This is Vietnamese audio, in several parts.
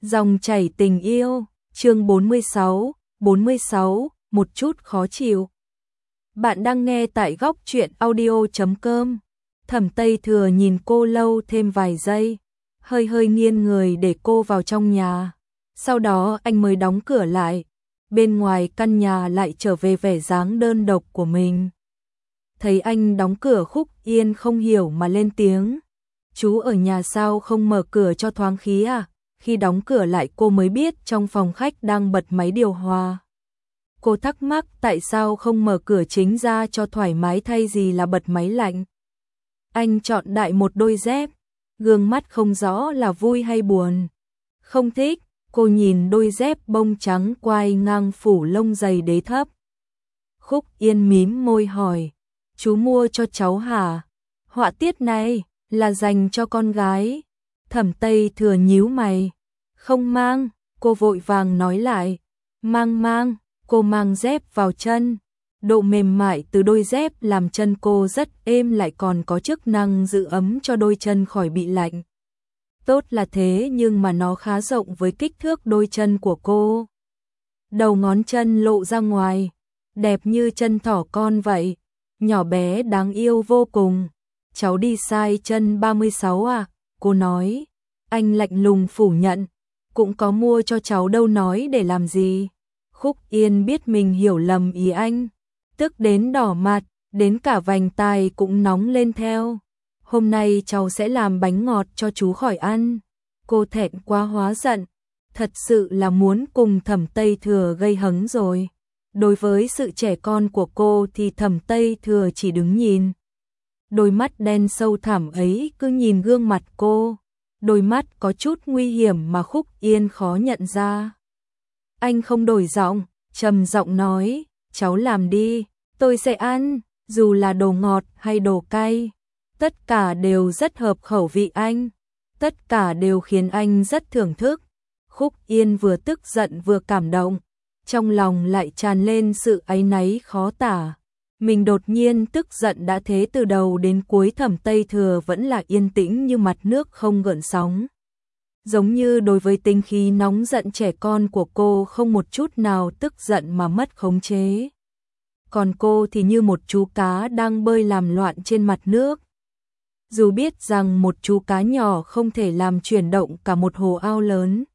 Dòng chảy tình yêu, chương 46, một chút khó chịu. Bạn đang nghe tại góc truyện audio.com. Thẩm Tây Thừa nhìn cô lâu thêm vài giây, hơi nghiêng người để cô vào trong nhà. Sau đó anh mới đóng cửa lại. Bên ngoài căn nhà lại trở về vẻ dáng đơn độc của mình. Thấy anh đóng cửa, Khúc Yên không hiểu mà lên tiếng. Chú ở nhà sao không mở cửa cho thoáng khí à? Khi đóng cửa lại cô mới biết trong phòng khách đang bật máy điều hòa. Cô thắc mắc tại sao không mở cửa chính ra cho thoải mái thay gì là bật máy lạnh. Anh chọn đại một đôi dép, gương mắt không rõ là vui hay buồn. Không thích, cô nhìn đôi dép bông trắng quai ngang phủ lông dày đế thấp. Khúc Yên mím môi hỏi, chú mua cho cháu hả? Họa tiết này là dành cho con gái. Thẩm Tây Thừa nhíu mày. Không mang, cô vội vàng nói lại. Mang, cô mang dép vào chân. Độ mềm mại từ đôi dép làm chân cô rất êm, lại còn có chức năng giữ ấm cho đôi chân khỏi bị lạnh. Tốt là thế, nhưng mà nó khá rộng với kích thước đôi chân của cô. Đầu ngón chân lộ ra ngoài, đẹp như chân thỏ con vậy, nhỏ bé đáng yêu vô cùng. Cháu đi size chân 36 à? Cô nói. Anh lạnh lùng phủ nhận. Cũng có mua cho cháu đâu, nói để làm gì? Khúc Yên biết mình hiểu lầm ý anh, tức đến đỏ mặt, đến cả vành tai cũng nóng lên theo. Hôm nay cháu sẽ làm bánh ngọt cho chú khỏi ăn. Cô thẹn quá hóa giận, thật sự là muốn cùng Thẩm Tây Thừa gây hấn rồi. Đối với sự trẻ con của cô thì Thẩm Tây Thừa chỉ đứng nhìn. Đôi mắt đen sâu thẳm ấy cứ nhìn gương mặt cô, đôi mắt có chút nguy hiểm mà Khúc Yên khó nhận ra. Anh không đổi giọng, trầm giọng nói, cháu làm đi, tôi sẽ ăn, dù là đồ ngọt hay đồ cay. Tất cả đều rất hợp khẩu vị anh, tất cả đều khiến anh rất thưởng thức. Khúc Yên vừa tức giận vừa cảm động, trong lòng lại tràn lên sự áy náy khó tả. Mình đột nhiên tức giận đã thế, từ đầu đến cuối Thẩm Tây Thừa vẫn là yên tĩnh như mặt nước không gợn sóng. Giống như đối với tính khí nóng giận trẻ con của cô không một chút nào tức giận mà mất khống chế. Còn cô thì như một chú cá đang bơi làm loạn trên mặt nước. Dù biết rằng một chú cá nhỏ không thể làm chuyển động cả một hồ ao lớn.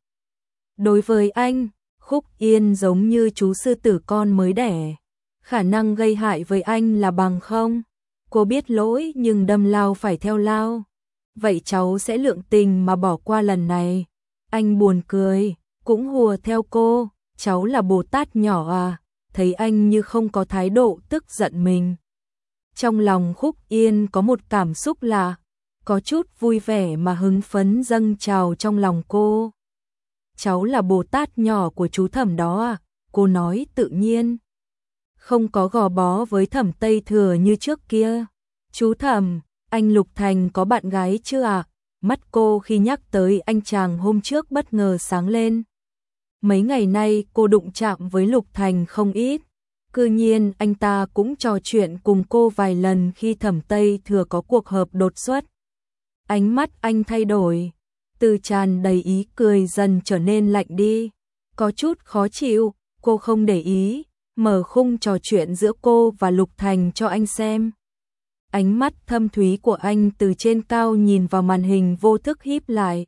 Đối với anh, Khúc Yên giống như chú sư tử con mới đẻ. Khả năng gây hại với anh là bằng không. Cô biết lỗi nhưng đâm lao phải theo lao. Vậy cháu sẽ lượng tình mà bỏ qua lần này. Anh buồn cười, cũng hùa theo cô. Cháu là Bồ Tát nhỏ à? Thấy anh như không có thái độ tức giận mình. Trong lòng Khúc Yên có một cảm xúc lạ, có chút vui vẻ mà hứng phấn dâng trào trong lòng cô. Cháu là Bồ Tát nhỏ của chú Thẩm đó à? Cô nói tự nhiên, không có gò bó với Thẩm Tây Thừa như trước kia. Chú Thẩm, anh Lục Thành có bạn gái chưa à? Mắt cô khi nhắc tới anh chàng hôm trước bất ngờ sáng lên. Mấy ngày nay cô đụng chạm với Lục Thành không ít. Cư nhiên anh ta cũng trò chuyện cùng cô vài lần khi Thẩm Tây Thừa có cuộc họp đột xuất. Ánh mắt anh thay đổi, từ tràn đầy ý cười dần trở nên lạnh đi. Có chút khó chịu, cô không để ý, mở khung trò chuyện giữa cô và Lục Thành cho anh xem. Ánh mắt thâm thúy của anh từ trên cao nhìn vào màn hình vô thức híp lại.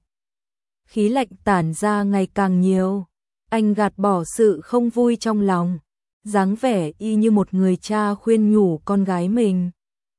Khí lạnh tản ra ngày càng nhiều. Anh gạt bỏ sự không vui trong lòng, dáng vẻ y như một người cha khuyên nhủ con gái mình.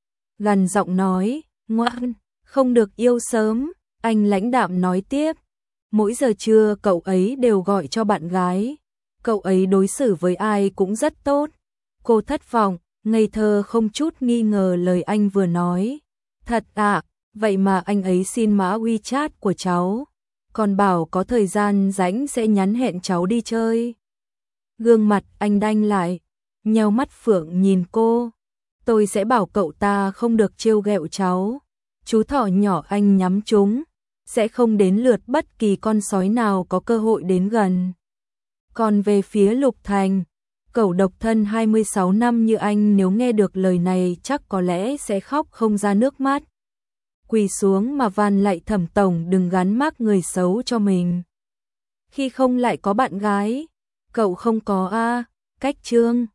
Gằn giọng nói, ngoan, không được yêu sớm. Anh lãnh đạm nói tiếp, mỗi giờ trưa cậu ấy đều gọi cho bạn gái. Cậu ấy đối xử với ai cũng rất tốt. Cô thất vọng, ngây thơ không chút nghi ngờ lời anh vừa nói. Thật ạ, vậy mà anh ấy xin mã WeChat của cháu, còn bảo có thời gian rảnh sẽ nhắn hẹn cháu đi chơi. Gương mặt anh đanh lại, nheo mắt phượng nhìn cô. Tôi sẽ bảo cậu ta không được trêu ghẹo cháu. Chú thỏ nhỏ anh nhắm trúng, sẽ không đến lượt bất kỳ con sói nào có cơ hội đến gần. Còn về phía Lục Thành, cậu độc thân 26 năm như anh nếu nghe được lời này chắc có lẽ sẽ khóc không ra nước mắt. Quỳ xuống mà van lạy Thẩm tổng đừng gắn mác người xấu cho mình. khi không lại có bạn gái. Cậu không có a? Cách Trương